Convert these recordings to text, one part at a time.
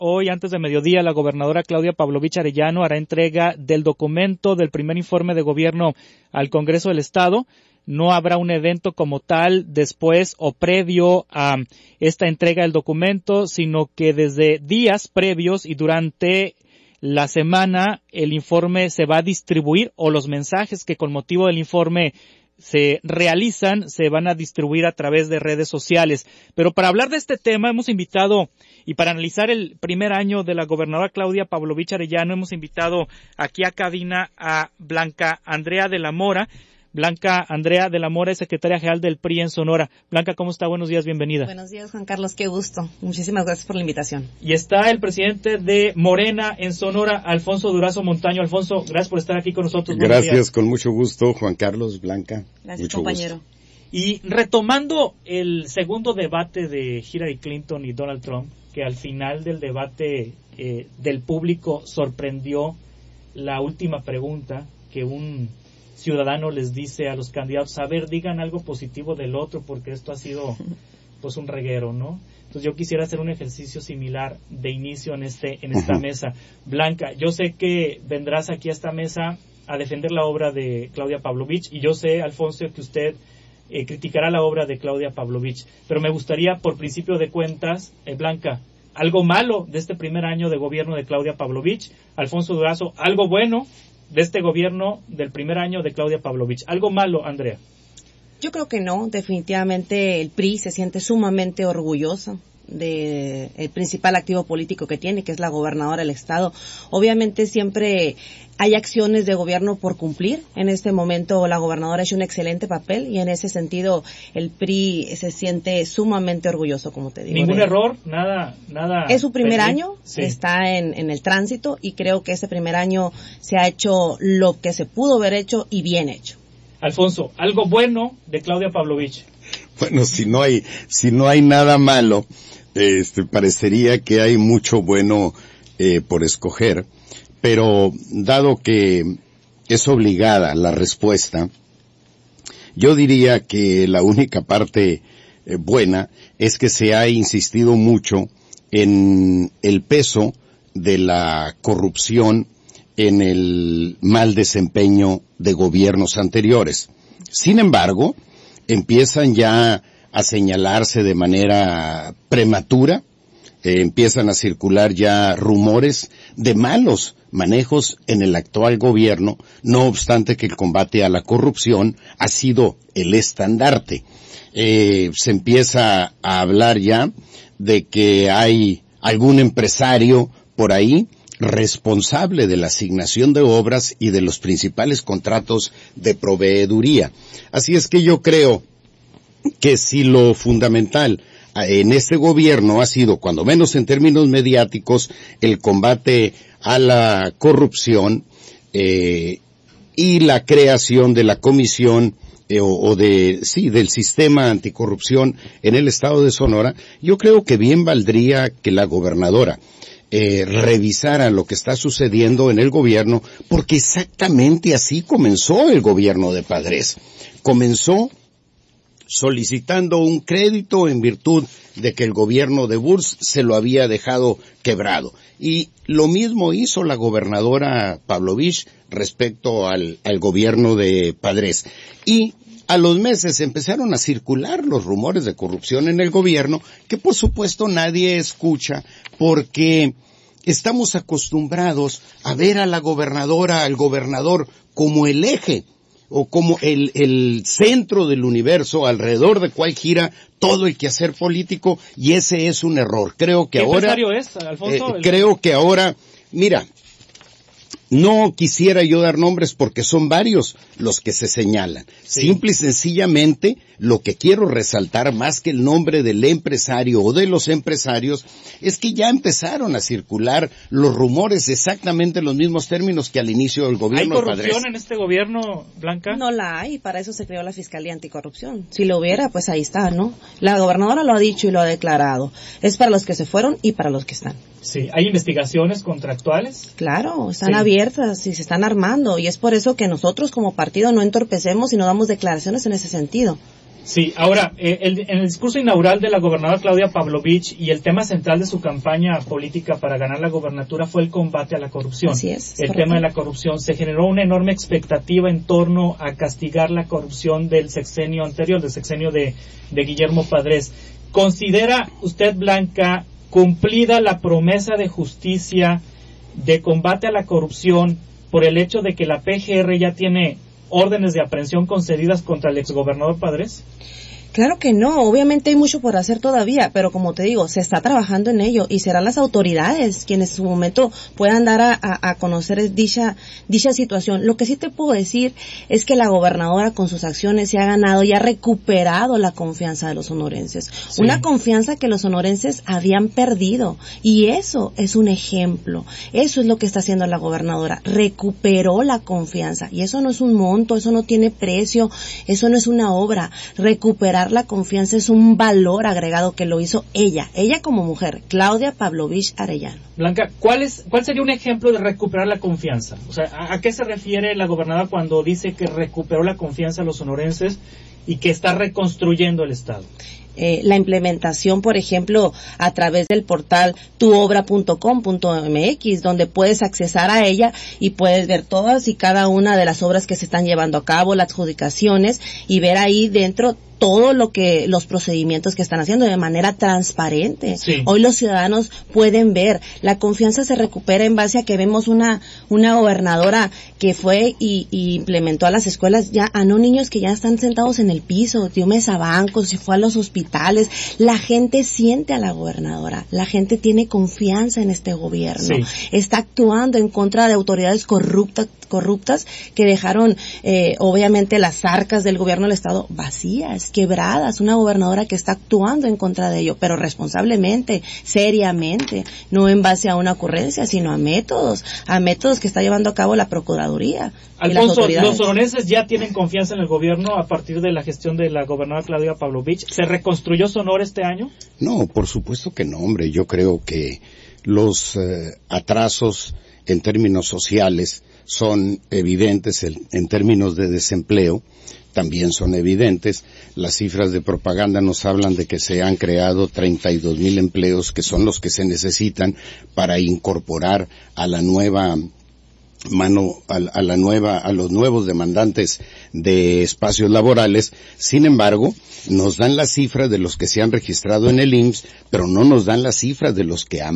hoy antes de mediodía la gobernadora Claudia Pavlovich Arellano hará entrega del documento del primer informe de gobierno al Congreso del Estado. No habrá un evento como tal después o previo a esta entrega del documento, sino que desde días previos y durante la semana el informe se va a distribuir, o los mensajes que con motivo del informe se realizan se van a distribuir a través de redes sociales. Pero para hablar de este tema hemos invitado, y para analizar el primer año de la gobernadora Claudia Pavlovich Arellano, hemos invitado aquí a cabina a Blanca Andrea de la Mora. Blanca Andrea de la Mora es secretaria general del PRI en Sonora. Blanca, ¿cómo está? Buenos días, bienvenida. Buenos días, Juan Carlos, qué gusto. Muchísimas gracias por la invitación. Y está el presidente de Morena en Sonora, Alfonso Durazo Montaño. Alfonso, gracias por estar aquí con nosotros. Gracias, con mucho gusto, Juan Carlos, Blanca. Gracias, mucho compañero. Gusto. Y retomando el segundo debate de Hillary Clinton y Donald Trump, que al final del debate del público sorprendió la última pregunta que un ciudadano les dice a los candidatos: a ver, digan algo positivo del otro, porque esto ha sido pues un reguero, ¿no? Entonces yo quisiera hacer un ejercicio similar de inicio en esta mesa. Blanca, yo sé que vendrás aquí a esta mesa a defender la obra de Claudia Pavlovich, y yo sé, Alfonso, que usted criticará la obra de Claudia Pavlovich, pero me gustaría, por principio de cuentas, Blanca, algo malo de este primer año de gobierno de Claudia Pavlovich. Alfonso Durazo, algo bueno de este gobierno del primer año de Claudia Pavlovich. ¿Algo malo, Andrea? Yo creo que no. Definitivamente el PRI se siente sumamente orgulloso de el principal activo político que tiene, que es la gobernadora del estado. Obviamente siempre hay acciones de gobierno por cumplir. En este momento la gobernadora ha hecho un excelente papel, y en ese sentido el PRI se siente sumamente orgulloso, como te digo. ¿Ningún error? Nada. Es su primer año, sí. Está en el tránsito, y creo que ese primer año se ha hecho lo que se pudo haber hecho y bien hecho. Alfonso, ¿algo bueno de Claudia Pavlovich? Bueno, si no hay nada malo, parecería que hay mucho bueno por escoger, pero dado que es obligada la respuesta, yo diría que la única parte buena es que se ha insistido mucho en el peso de la corrupción en el mal desempeño de gobiernos anteriores. Sin embargo, empiezan ya a señalarse de manera prematura, empiezan a circular ya rumores de malos manejos en el actual gobierno, no obstante que el combate a la corrupción ha sido el estandarte. Se empieza a hablar ya de que hay algún empresario por ahí responsable de la asignación de obras y de los principales contratos de proveeduría. Así es que yo creo que si lo fundamental en este gobierno ha sido, cuando menos en términos mediáticos, el combate a la corrupción y la creación de la comisión del sistema anticorrupción en el estado de Sonora, yo creo que bien valdría que la gobernadora revisara lo que está sucediendo en el gobierno, porque exactamente así comenzó el gobierno de Padres. Comenzó solicitando un crédito en virtud de que el gobierno de Burs se lo había dejado quebrado. Y lo mismo hizo la gobernadora Pavlovich respecto al gobierno de Padres. Y a los meses empezaron a circular los rumores de corrupción en el gobierno, que por supuesto nadie escucha, porque estamos acostumbrados a ver a la gobernadora, al gobernador, como el eje o como el centro del universo alrededor del cual gira todo el quehacer político, y ese es un error. Creo que ahora, ¿qué empresario es, Alfonso? Creo que ahora, mira, no quisiera yo dar nombres porque son varios los que se señalan. Sí. Simple y sencillamente, lo que quiero resaltar, más que el nombre del empresario o de los empresarios, es que ya empezaron a circular los rumores exactamente en los mismos términos que al inicio del gobierno. ¿Hay corrupción en este gobierno, Blanca? No la hay, para eso se creó la Fiscalía Anticorrupción. Si lo hubiera, pues ahí está, ¿no? La gobernadora lo ha dicho y lo ha declarado. Es para los que se fueron y para los que están. Sí, ¿hay investigaciones contractuales? Claro, están abiertas y se están armando, y es por eso que nosotros como partido no entorpecemos y no damos declaraciones en ese sentido. Sí, ahora, en el discurso inaugural de la gobernadora Claudia Pavlovich y el tema central de su campaña política para ganar la gobernatura fue el combate a la corrupción. Así es. El tema de la corrupción. Se generó una enorme expectativa en torno a castigar la corrupción del sexenio anterior, del sexenio de Guillermo Padres. ¿Considera usted, Blanca, cumplida la promesa de justicia de combate a la corrupción por el hecho de que la PGR ya tiene órdenes de aprehensión concedidas contra el exgobernador Padres? Claro que no, obviamente hay mucho por hacer todavía, pero como te digo, se está trabajando en ello y serán las autoridades quienes en su momento puedan dar a conocer dicha situación. Lo que sí te puedo decir es que la gobernadora con sus acciones se ha ganado y ha recuperado la confianza de los sonorenses. Sí. Una confianza que los sonorenses habían perdido, y eso es un ejemplo. Eso es lo que está haciendo la gobernadora, recuperó la confianza, y eso no es un monto, eso no tiene precio, eso no es una obra. Recuperar la confianza es un valor agregado que lo hizo ella como mujer, Claudia Pavlovich Arellano. Blanca, ¿cuál sería un ejemplo de recuperar la confianza? O sea, ¿a qué se refiere la gobernadora cuando dice que recuperó la confianza de los sonorenses y que está reconstruyendo el Estado? La implementación, por ejemplo, a través del portal tuobra.com.mx, donde puedes accesar a ella y puedes ver todas y cada una de las obras que se están llevando a cabo, las adjudicaciones, y ver ahí dentro todo los procedimientos que están haciendo de manera transparente. Sí. Hoy los ciudadanos pueden ver, la confianza se recupera en base a que vemos una gobernadora que fue y implementó a las escuelas ya a no niños que ya están sentados en el piso, dio mesabancos, se fue a los hospitales. La gente siente a la gobernadora, la gente tiene confianza en este gobierno. Sí. Está actuando en contra de autoridades corruptas que dejaron obviamente las arcas del gobierno del Estado vacías, quebradas. Una gobernadora que está actuando en contra de ello, pero responsablemente, seriamente, no en base a una ocurrencia, sino a métodos que está llevando a cabo la Procuraduría. Alfonso, los sonorenses ya tienen confianza en el gobierno a partir de la gestión de la gobernadora Claudia Pavlovich. ¿Se reconstruyó Sonora este año? No, por supuesto que no, hombre. Yo creo que los atrasos en términos sociales son evidentes, en términos de desempleo también son evidentes. Las cifras de propaganda nos hablan de que se han creado 32,000 empleos, que son los que se necesitan para incorporar a la nueva a los nuevos demandantes de espacios laborales. Sin embargo, nos dan las cifras de los que se han registrado en el IMSS, pero no nos dan las cifras de los que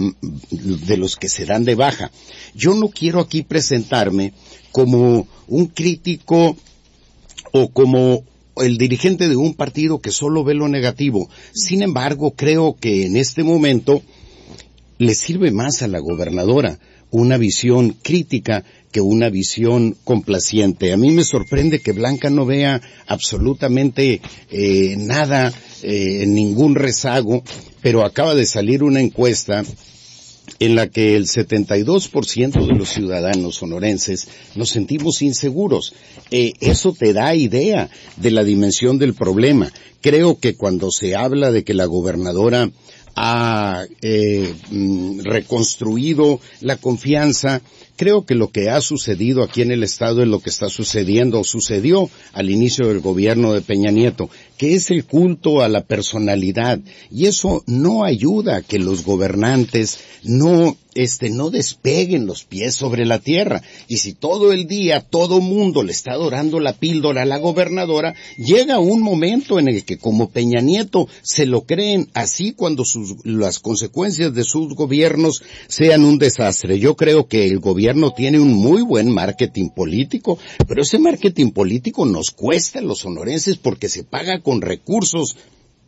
se dan de baja. Yo no quiero aquí presentarme como un crítico o como el dirigente de un partido que solo ve lo negativo. Sin embargo, creo que en este momento le sirve más a la gobernadora una visión crítica que una visión complaciente. A mí me sorprende que Blanca no vea absolutamente nada, ningún rezago, pero acaba de salir una encuesta en la que el 72% de los ciudadanos sonorenses nos sentimos inseguros. Eso te da idea de la dimensión del problema. Creo que cuando se habla de que la gobernadora ha reconstruido la confianza, creo que lo que ha sucedido aquí en el Estado es lo que está sucediendo, o sucedió al inicio del gobierno de Peña Nieto, que es el culto a la personalidad, y eso no ayuda a que los gobernantes no despeguen los pies sobre la tierra. Y si todo el día todo mundo le está dorando la píldora a la gobernadora, llega un momento en el que, como Peña Nieto, se lo creen así cuando las consecuencias de sus gobiernos sean un desastre. Yo creo que el gobierno tiene un muy buen marketing político, pero ese marketing político nos cuesta a los sonorenses porque se paga con recursos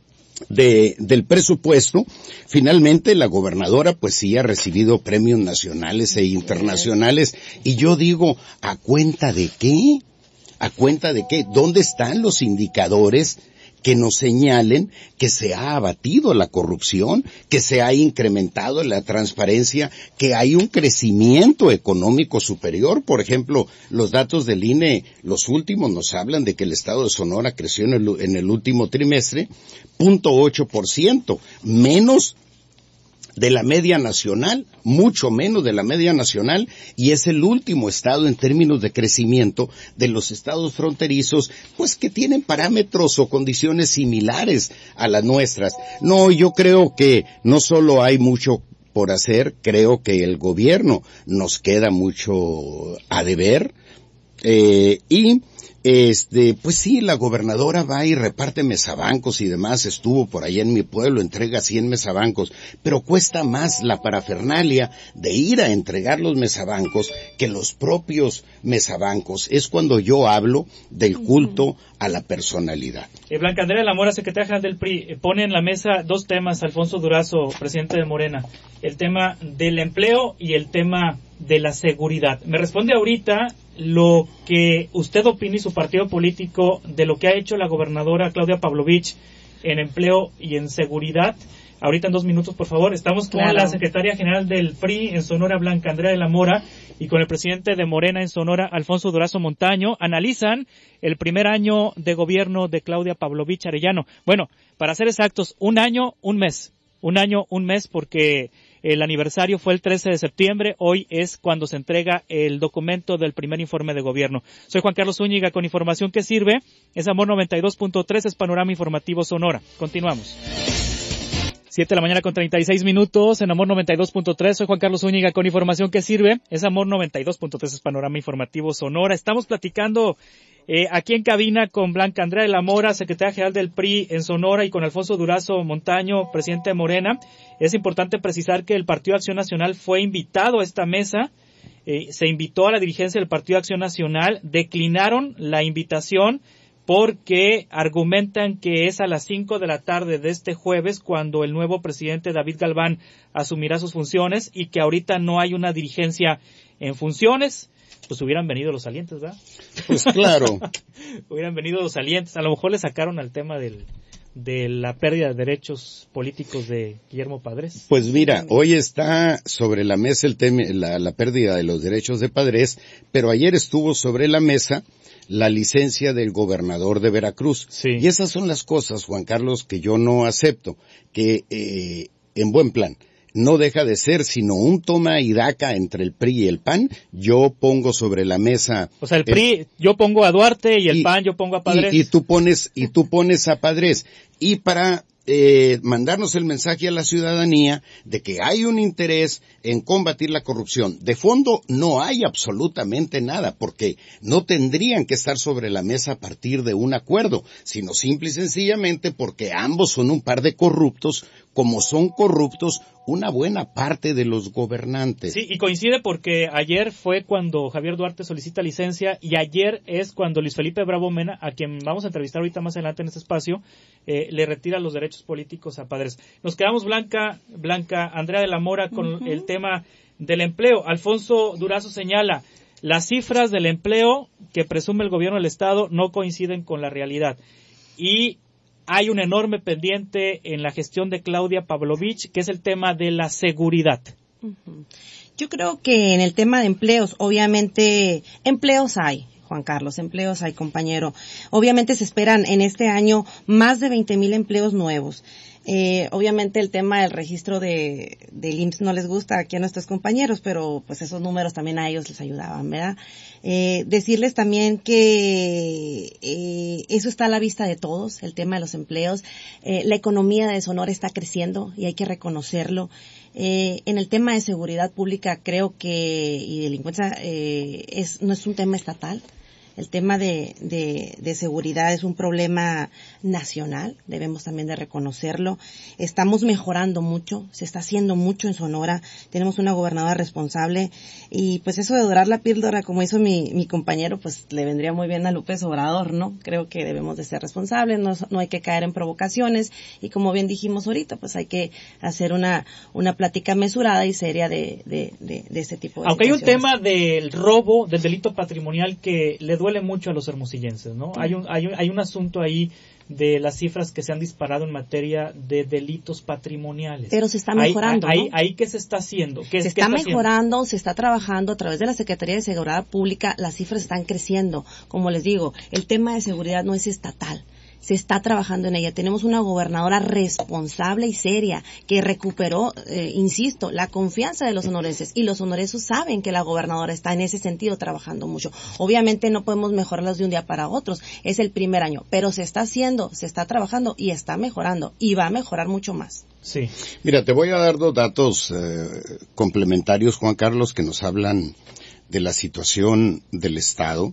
del presupuesto. Finalmente la gobernadora pues sí ha recibido premios nacionales e internacionales, y yo digo, ¿a cuenta de qué? ¿A cuenta de qué? ¿Dónde están los indicadores que nos señalen que se ha abatido la corrupción, que se ha incrementado la transparencia, que hay un crecimiento económico superior? Por ejemplo, los datos del INE, los últimos, nos hablan de que el estado de Sonora creció en el último trimestre 0.8%, menos de la media nacional, mucho menos de la media nacional, y es el último estado en términos de crecimiento de los estados fronterizos, pues que tienen parámetros o condiciones similares a las nuestras. No, yo creo que no solo hay mucho por hacer, creo que el gobierno nos queda mucho a deber, pues sí, la gobernadora va y reparte mesabancos y demás, estuvo por allá en mi pueblo, entrega 100 mesabancos, pero cuesta más la parafernalia de ir a entregar los mesabancos que los propios mesabancos. Es cuando yo hablo del culto a la personalidad. Blanca Andrea de la Mora, secretaria general del PRI, pone en la mesa dos temas, Alfonso Durazo, presidente de Morena, el tema del empleo y el tema de la seguridad. Me responde ahorita lo que usted opina y su partido político de lo que ha hecho la gobernadora Claudia Pavlovich en empleo y en seguridad. Ahorita en 2 minutos, por favor. Estamos con la secretaria general del PRI en Sonora, Blanca Andrea de la Mora, y con el presidente de Morena en Sonora, Alfonso Durazo Montaño. Analizan el primer año de gobierno de Claudia Pavlovich Arellano. Bueno, para ser exactos, 1 año, 1 mes. 1 año, 1 mes, porque el aniversario fue el 13 de septiembre, hoy es cuando se entrega el documento del primer informe de gobierno. Soy Juan Carlos Zúñiga con información que sirve, es Amor 92.3, es Panorama Informativo Sonora. Continuamos. 7 de la mañana con 36 minutos en Amor 92.3, soy Juan Carlos Zúñiga con información que sirve, es Amor 92.3, es Panorama Informativo Sonora. Estamos platicando aquí en cabina con Blanca Andrea de la Mora, secretaria general del PRI en Sonora, y con Alfonso Durazo Montaño, presidente de Morena. Es importante precisar que el Partido Acción Nacional fue invitado a esta mesa, se invitó a la dirigencia del Partido Acción Nacional, declinaron la invitación porque argumentan que es a las 5 de la tarde de este jueves cuando el nuevo presidente David Galván asumirá sus funciones y que ahorita no hay una dirigencia en funciones. Pues hubieran venido los salientes, ¿verdad? Pues claro. Hubieran venido los salientes. A lo mejor le sacaron al tema de la pérdida de derechos políticos de Guillermo Padres. Pues mira, hoy está sobre la mesa el tema, la pérdida de los derechos de Padres, pero ayer estuvo sobre la mesa la licencia del gobernador de Veracruz. Sí. Y esas son las cosas, Juan Carlos, que yo no acepto, que en buen plan no deja de ser sino un toma y daca entre el PRI y el PAN. Yo pongo sobre la mesa... O sea, el PRI, yo pongo a Duarte y el PAN yo pongo a Padres. Y tú pones a Padres. Y para mandarnos el mensaje a la ciudadanía de que hay un interés en combatir la corrupción. De fondo no hay absolutamente nada, porque no tendrían que estar sobre la mesa a partir de un acuerdo, sino simple y sencillamente porque ambos son un par de corruptos, como son corruptos una buena parte de los gobernantes. Sí, y coincide porque ayer fue cuando Javier Duarte solicita licencia y ayer es cuando Luis Felipe Bravo Mena, a quien vamos a entrevistar ahorita más adelante en este espacio, le retira los derechos políticos a Padres. Nos quedamos, Blanca Andrea de la Mora, con el tema del empleo. Alfonso Durazo señala, las cifras del empleo que presume el gobierno del Estado no coinciden con la realidad. Y hay un enorme pendiente en la gestión de Claudia Pavlovich, que es el tema de la seguridad. Yo creo que en el tema de empleos, obviamente, empleos hay, Juan Carlos, empleos hay, compañero. Obviamente se esperan en este año más de 20,000 empleos nuevos. Obviamente el tema del registro del IMSS no les gusta aquí a nuestros compañeros, pero pues esos números también a ellos les ayudaban, ¿verdad? Decirles también que eso está a la vista de todos, el tema de los empleos. La economía de Sonora está creciendo y hay que reconocerlo. En el tema de seguridad pública creo que y delincuencia no es un tema estatal. El tema de seguridad es un problema nacional, debemos también de reconocerlo. Estamos mejorando mucho, se está haciendo mucho en Sonora, tenemos una gobernadora responsable y pues eso de dorar la píldora, como hizo mi compañero, pues le vendría muy bien a López Obrador, ¿no? Creo que debemos de ser responsables, no hay que caer en provocaciones y como bien dijimos ahorita, pues hay que hacer una plática mesurada y seria de este tipo de Aunque hay un situaciones. tema del robo, del delito patrimonial que le duele mucho a los hermosillenses, ¿no? Hay un asunto ahí de las cifras que se han disparado en materia de delitos patrimoniales. Pero se está mejorando, ¿no? Ahí ¿qué se está haciendo? Se está mejorando, se está trabajando a través de la Secretaría de Seguridad Pública, las cifras están creciendo. Como les digo, el tema de seguridad no es estatal. se está trabajando en ella. Tenemos una gobernadora responsable y seria que recuperó, insisto, la confianza de los sonorenses, y los sonorenses saben que la gobernadora está en ese sentido trabajando mucho. Obviamente no podemos mejorarlas de un día para otro, es el primer año, pero se está haciendo, se está trabajando y está mejorando y va a mejorar mucho más. Sí. Mira, te voy a dar dos datos complementarios, Juan Carlos, que nos hablan de la situación del Estado,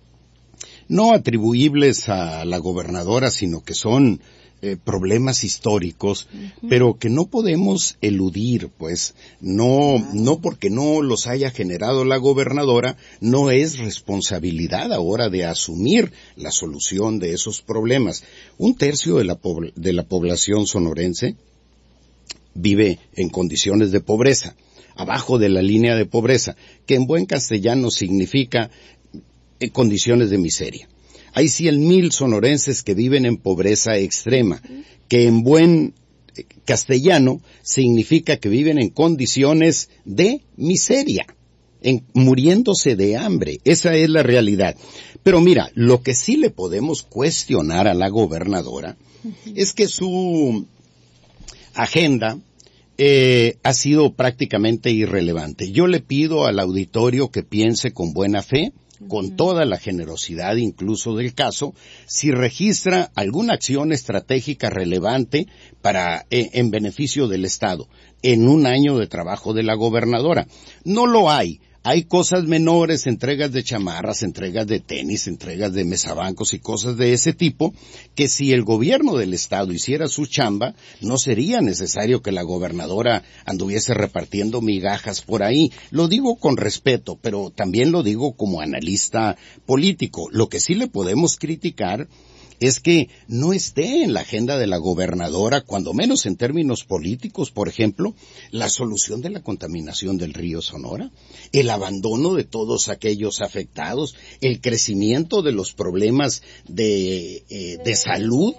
no atribuibles a la gobernadora, sino que son problemas históricos, pero que no podemos eludir, pues, no porque no los haya generado la gobernadora, no es responsabilidad ahora de asumir la solución de esos problemas. 1/3 de la población sonorense vive en condiciones de pobreza, abajo de la línea de pobreza, que en buen castellano significa condiciones de miseria. Hay 100,000 sonorenses que viven en pobreza extrema, que en buen castellano significa que viven en condiciones de miseria, muriéndose de hambre. Esa es la realidad. Pero mira, lo que sí le podemos cuestionar a la gobernadora es que su agenda ha sido prácticamente irrelevante. Yo le pido al auditorio que piense con buena fe, con toda la generosidad incluso del caso, si registra alguna acción estratégica relevante para en beneficio del Estado en un año de trabajo de la gobernadora. No lo hay. Hay cosas menores, entregas de chamarras, entregas de tenis, entregas de mesabancos y cosas de ese tipo, que si el gobierno del Estado hiciera su chamba, no sería necesario que la gobernadora anduviese repartiendo migajas por ahí. Lo digo con respeto, pero también lo digo como analista político. Lo que sí le podemos criticar es que no esté en la agenda de la gobernadora, cuando menos en términos políticos, por ejemplo, la solución de la contaminación del río Sonora, el abandono de todos aquellos afectados, el crecimiento de los problemas de salud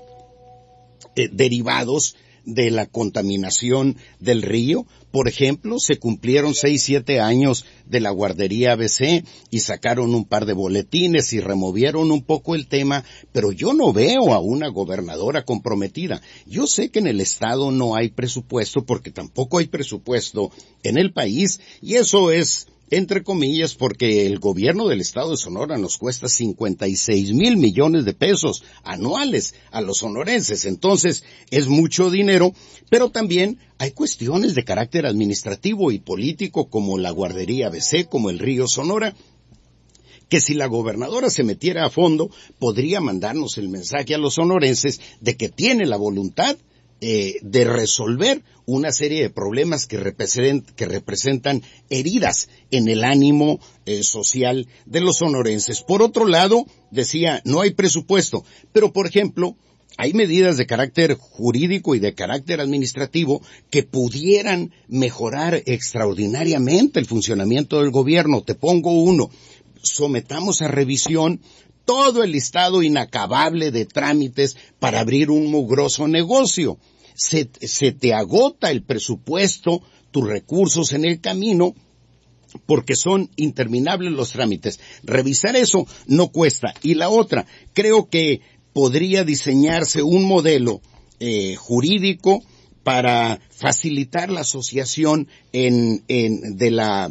derivados de la contaminación del río. Por ejemplo, se cumplieron 6-7 años de la guardería ABC y sacaron un par de boletines y removieron un poco el tema, pero yo no veo a una gobernadora comprometida. Yo sé que en el Estado no hay presupuesto, porque tampoco hay presupuesto en el país, y eso es entre comillas, porque el gobierno del Estado de Sonora nos cuesta 56,000 millones de pesos anuales a los sonorenses. Entonces, es mucho dinero, pero también hay cuestiones de carácter administrativo y político, como la guardería ABC, como el río Sonora, que si la gobernadora se metiera a fondo, podría mandarnos el mensaje a los sonorenses de que tiene la voluntad de resolver una serie de problemas que representan heridas en el ánimo social de los sonorenses. Por otro lado, decía, no hay presupuesto, pero por ejemplo, hay medidas de carácter jurídico y de carácter administrativo que pudieran mejorar extraordinariamente el funcionamiento del gobierno. Te pongo uno: sometamos a revisión todo el listado inacabable de trámites para abrir un mugroso negocio. Se te agota el presupuesto, tus recursos en el camino, porque son interminables los trámites. Revisar eso no cuesta. Y la otra, creo que podría diseñarse un modelo jurídico para facilitar la asociación de la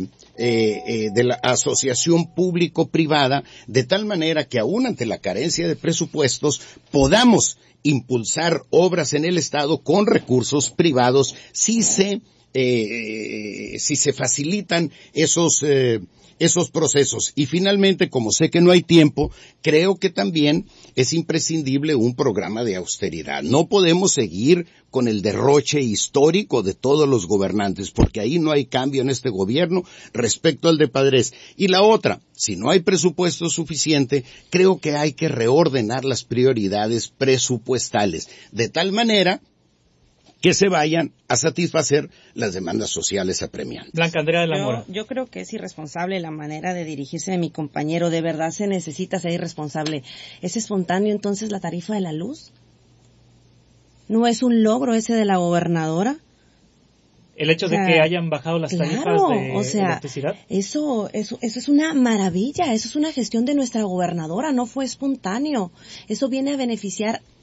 asociación público-privada, de tal manera que aún ante la carencia de presupuestos podamos impulsar obras en el Estado con recursos privados si se facilitan esos procesos. Y finalmente, como sé que no hay tiempo, creo que también es imprescindible un programa de austeridad. No podemos seguir con el derroche histórico de todos los gobernantes, porque ahí no hay cambio en este gobierno respecto al de Padres. Y la otra, si no hay presupuesto suficiente, creo que hay que reordenar las prioridades presupuestales, de tal manera que se vayan a satisfacer las demandas sociales apremiantes. Blanca Andrea de la Mora. Yo creo que es irresponsable la manera de dirigirse de mi compañero. De verdad se necesita ser irresponsable. ¿Es espontáneo entonces la tarifa de la luz? ¿No es un logro ese de la gobernadora? El hecho de que hayan bajado las tarifas de electricidad. Eso es una maravilla. Eso es una gestión de nuestra gobernadora. No fue espontáneo. Eso viene a beneficiar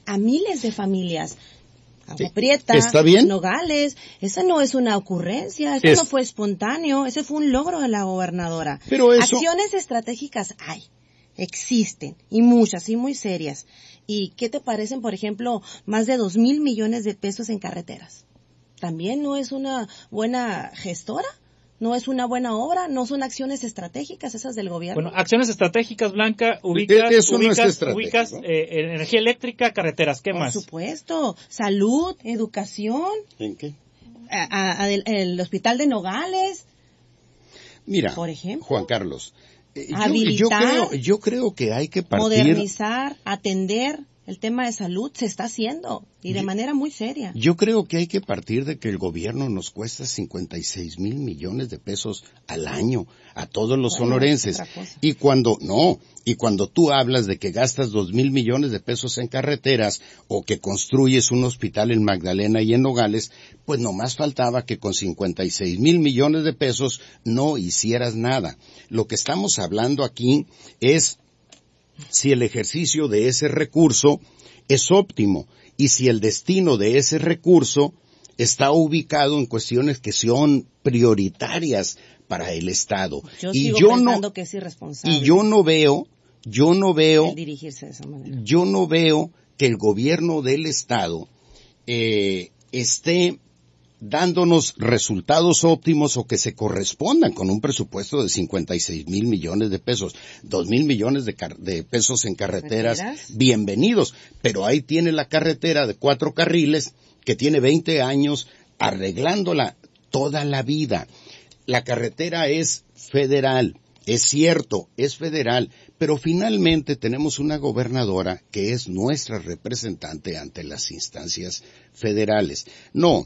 a miles de familias. Agua Prieta, ¿Está bien? Nogales, esa no es una ocurrencia, eso no fue espontáneo, ese fue un logro de la gobernadora. Pero eso... Acciones estratégicas hay, existen, y muchas, y muy serias. ¿Y qué te parecen, por ejemplo, más de 2,000 millones de pesos en carreteras? ¿También no es una buena gestora? ¿No es una buena obra? ¿No son acciones estratégicas esas del gobierno? Bueno, acciones estratégicas, Blanca, Eso no es ubicas energía eléctrica, carreteras, ¿qué más? Por supuesto, salud, educación. ¿En qué? El hospital de Nogales. Mira, por ejemplo, Juan Carlos, habilitar, yo creo que hay que partir... modernizar, atender el tema de salud se está haciendo y de manera muy seria. Yo creo que hay que partir de que el gobierno nos cuesta 56,000 millones de pesos al año a todos los sonorenses. Y cuando tú hablas de que gastas 2,000 millones de pesos en carreteras o que construyes un hospital en Magdalena y en Nogales, pues nomás faltaba que con 56,000 millones de pesos no hicieras nada. Lo que estamos hablando aquí es si el ejercicio de ese recurso es óptimo y si el destino de ese recurso está ubicado en cuestiones que son prioritarias para el Estado. Yo pensando que es irresponsable. Y yo no veo dirigirse de esa manera. Yo no veo que el gobierno del Estado esté dándonos resultados óptimos o que se correspondan con un presupuesto de 56,000 millones de pesos, 2,000 millones de pesos en carreteras, bienvenidos, pero ahí tiene la carretera de 4 carriles que tiene 20 años arreglándola toda la vida. La carretera es federal, es cierto, es federal, pero finalmente tenemos una gobernadora que es nuestra representante ante las instancias federales. No,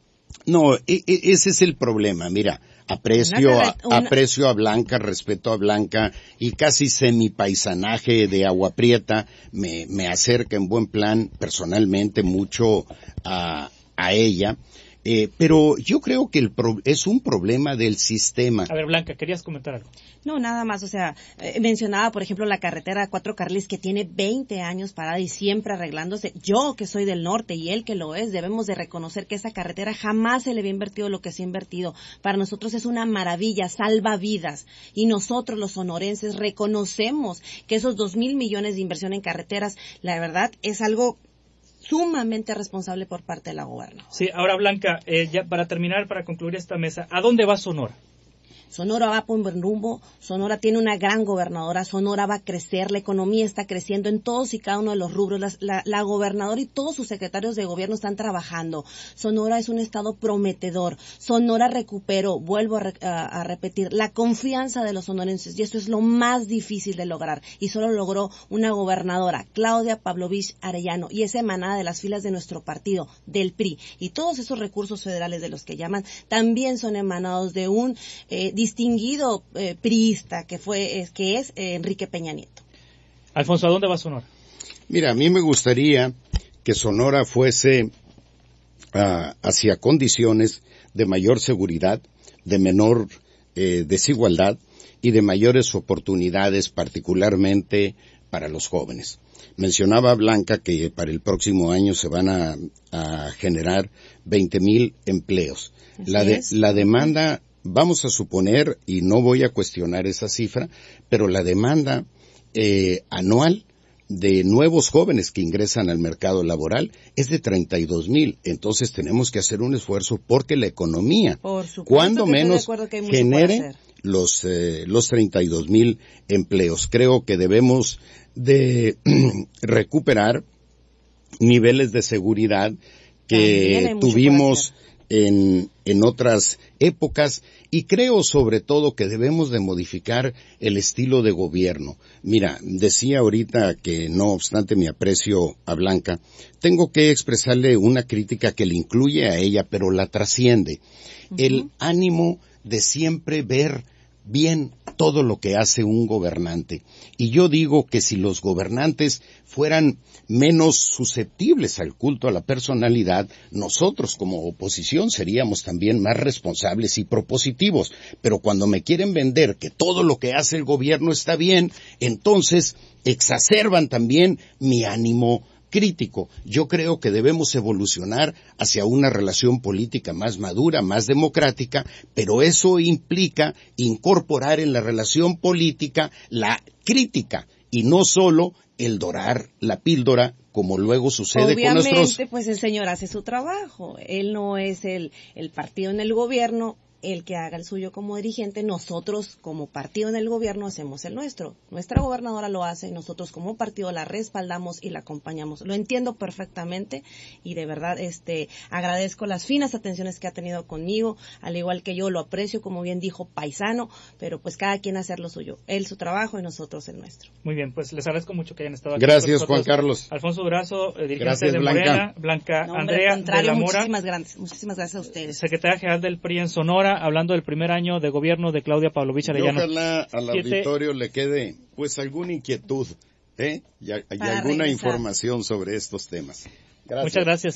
ese es el problema. Mira, aprecio a Blanca, respeto a Blanca y casi semipaisanaje de Agua Prieta me acerca en buen plan personalmente mucho a ella. Pero yo creo que es un problema del sistema. A ver, Blanca, ¿querías comentar algo? No, nada más, mencionaba, por ejemplo, la carretera de 4 carriles que tiene 20 años parada y siempre arreglándose. Yo, que soy del norte, y él que lo es, debemos de reconocer que esa carretera jamás se le había invertido lo que se ha invertido. Para nosotros es una maravilla, salva vidas. Y nosotros, los sonorenses, reconocemos que esos 2,000 millones de inversión en carreteras, la verdad, es algo sumamente responsable por parte de la gobernadora. Sí, ahora Blanca, ya para terminar, para concluir esta mesa, ¿a dónde va Sonora? Sonora va por un buen rumbo, Sonora tiene una gran gobernadora, Sonora va a crecer, la economía está creciendo en todos y cada uno de los rubros, la gobernadora y todos sus secretarios de gobierno están trabajando. Sonora es un estado prometedor, Sonora recuperó, vuelvo a repetir, la confianza de los sonorenses y eso es lo más difícil de lograr y solo logró una gobernadora, Claudia Pavlovich Arellano, y es emanada de las filas de nuestro partido, del PRI, y todos esos recursos federales de los que llaman también son emanados de un distinguido priista que es Enrique Peña Nieto. Alfonso, ¿a dónde va Sonora? Mira, a mí me gustaría que Sonora fuese hacia condiciones de mayor seguridad, de menor desigualdad y de mayores oportunidades, particularmente para los jóvenes. Mencionaba Blanca que para el próximo año se van a generar 20,000 empleos. La demanda, vamos a suponer, y no voy a cuestionar esa cifra, pero la demanda anual de nuevos jóvenes que ingresan al mercado laboral es de 32,000. Entonces tenemos que hacer un esfuerzo porque la economía, cuando menos, genere los 32,000 empleos. Creo que debemos de recuperar niveles de seguridad que tuvimos en otras épocas y creo sobre todo que debemos de modificar el estilo de gobierno. Mira, decía ahorita que no obstante mi aprecio a Blanca, tengo que expresarle una crítica que le incluye a ella pero la trasciende. El ánimo de siempre ver bien todo lo que hace un gobernante. Y yo digo que si los gobernantes fueran menos susceptibles al culto a la personalidad, nosotros como oposición seríamos también más responsables y propositivos. Pero cuando me quieren vender que todo lo que hace el gobierno está bien, entonces exacerban también mi ánimo crítico. Yo creo que debemos evolucionar hacia una relación política más madura, más democrática, pero eso implica incorporar en la relación política la crítica y no solo el dorar la píldora, como luego sucede con nuestros... Obviamente, pues el señor hace su trabajo. Él no es el partido en el gobierno el que haga el suyo como dirigente. Nosotros, como partido en el gobierno, hacemos el nuestro. Nuestra gobernadora lo hace y nosotros como partido la respaldamos y la acompañamos. Lo entiendo perfectamente y de verdad agradezco las finas atenciones que ha tenido conmigo, al igual que yo lo aprecio, como bien dijo, paisano, pero pues cada quien hacer lo suyo. Él su trabajo y nosotros el nuestro. Muy bien, pues les agradezco mucho que hayan estado aquí. Gracias, Juan Carlos. Alfonso Durazo, dirigente Gracias, de Blanca. Morena, Blanca No, Andrea de la Mora, muchísimas gracias a ustedes. secretaria general del PRI en Sonora, hablando del primer año de gobierno de Claudia Pavlovich Y Arellano. ojalá al 7. auditorio le quede pues alguna inquietud y alguna regresar. información sobre estos temas. Gracias. Muchas gracias.